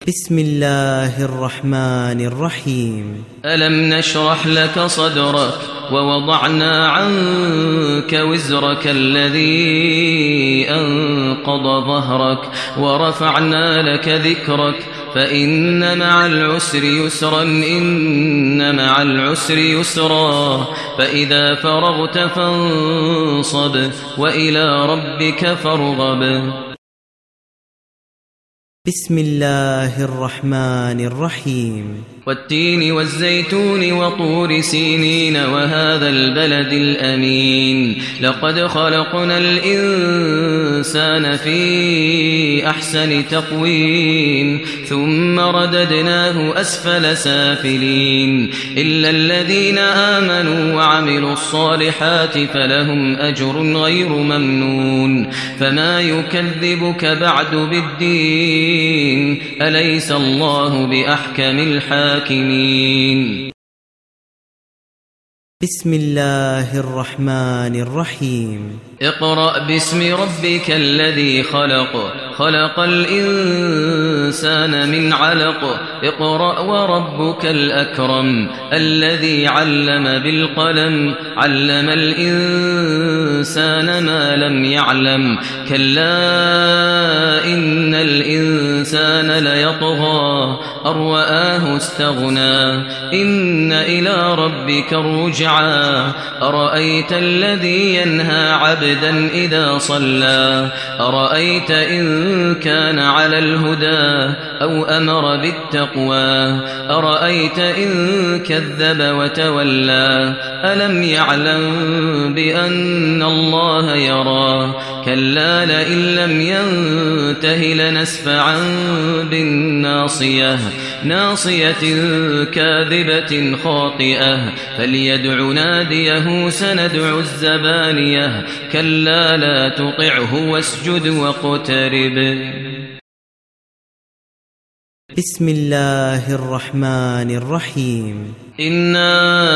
بسم الله الرحمن الرحيم. ألم نشرح لك صدرك ووضعنا عنك وزرك الذي أنقض ظهرك ورفعنا لك ذكرك فإن مع العسر يسرا إن مع العسر يسرا فإذا فرغت فانصب وإلى ربك فارغب. بسم الله الرحمن الرحيم. والتين والزيتون وطور سينين وهذا البلد الأمين لقد خلقنا الإنسان في أحسن تقويم ثم رددناه أسفل سافلين إلا الذين آمنوا وعملوا الصالحات فلهم أجر غير ممنون فما يكذبك بعد بالدين أليس الله بأحكم الحاكمين. بسم الله الرحمن الرحيم. اقرأ باسم ربك الذي خلق خلق الإنسان من علق اقرأ وربك الأكرم الذي علم بالقلم علم الإنسان ما لم يعلم كلا إن الإنسان ليطغى أن رآه استغنى إن إلى ربك الرجعى أرأيت الذي ينهى عبدا إذا صلى أرأيت إن كان على الهدى أو أمر بالتقوى أرأيت إن كذب وتولى ألم يعلم بأن الله يرى كلا لئن لم ينته لنسفعا بالناصية ناصية كاذبة خاطئة فليدع ناديه سندع الزبانية كلا لا تطعه واسجد واقترب. بسم الله الرحمن الرحيم. إنا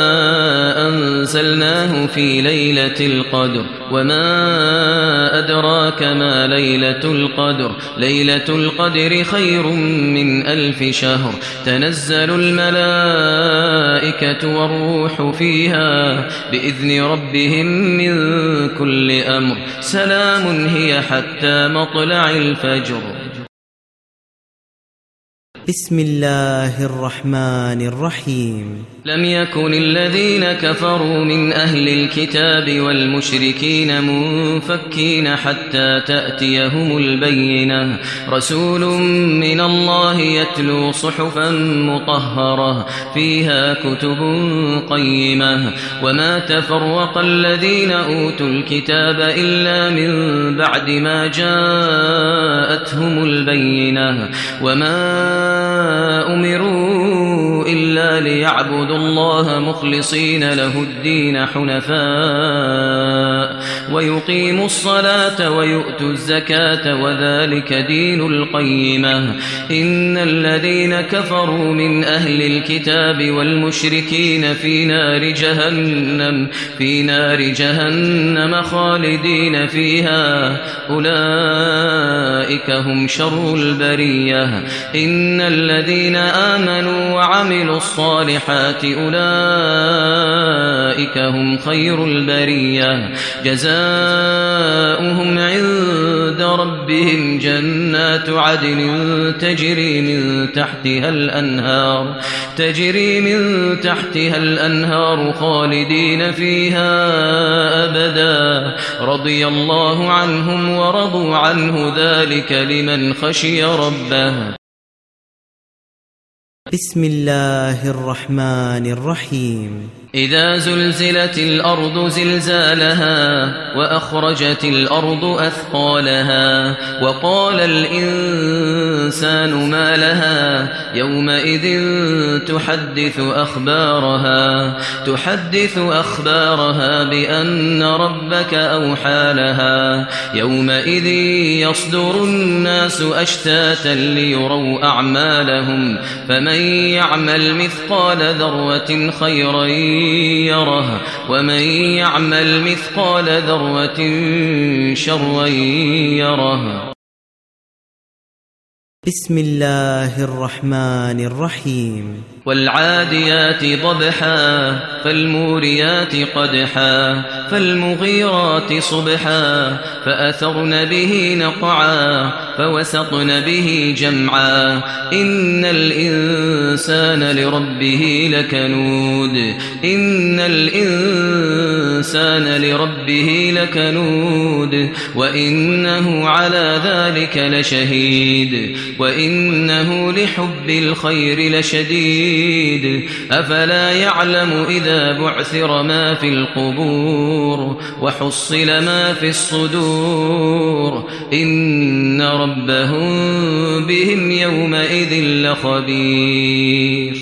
أنزلناه في ليلة القدر وما أدراك ما ليلة القدر ليلة القدر خير من 1000 شهر تنزل الملائكة والروح فيها بإذن ربهم من كل أمر سلام هي حتى مطلع الفجر. بسم الله الرحمن الرحيم. لم يكن الذين كفروا من أهل الكتاب والمشركين منفكين حتى تأتيهم البينة رسول من الله يتلو صحفا مطهرة فيها كتب قيمة وما تفرق الذين أوتوا الكتاب إلا من بعد ما جاءتهم البينة وما أمروا إلا ليعبدوا الله مخلصين له الدين حنفاء ويقيموا الصلاة ويؤتوا الزكاة وذلك دين القيمة إن الذين كفروا من أهل الكتاب والمشركين في نار جهنم خالدين فيها أولئك هم شر البرية إن الذين آمنوا وعملوا الصالحات أولئك هم خير البرية جزاؤهم عند ربهم جنات عدن تجري من تحتها الأنهار خالدين فيها أبدا رضي الله عنهم ورضوا عنه ذلك لمن خشي ربه. بسم الله الرحمن الرحيم. إذا زلزلت الأرض زلزالها وأخرجت الأرض أثقالها وقال الإنسان ما لها يومئذ تحدث أخبارها بأن ربك أوحى لها يومئذ يصدر الناس أشتاتا ليروا أعمالهم فمن يعمل مثقال ذرة خيرا يره ومن يعمل مثقال ذرة شرا يره. بسم الله الرحمن الرحيم والعاديات ضبحا فالموريات قدحا فالمغيرات صبحا فأثرن به نقعا فوسطن به جمعا إن الإنسان لربه لكنود إن الإنسان لربه لكنود وإنه على ذلك لشهيد وإنه لحب الخير لشديد أفلا يعلم إذا بعثر ما في القبور وحصل ما في الصدور إن ربهم بهم يومئذ لخبير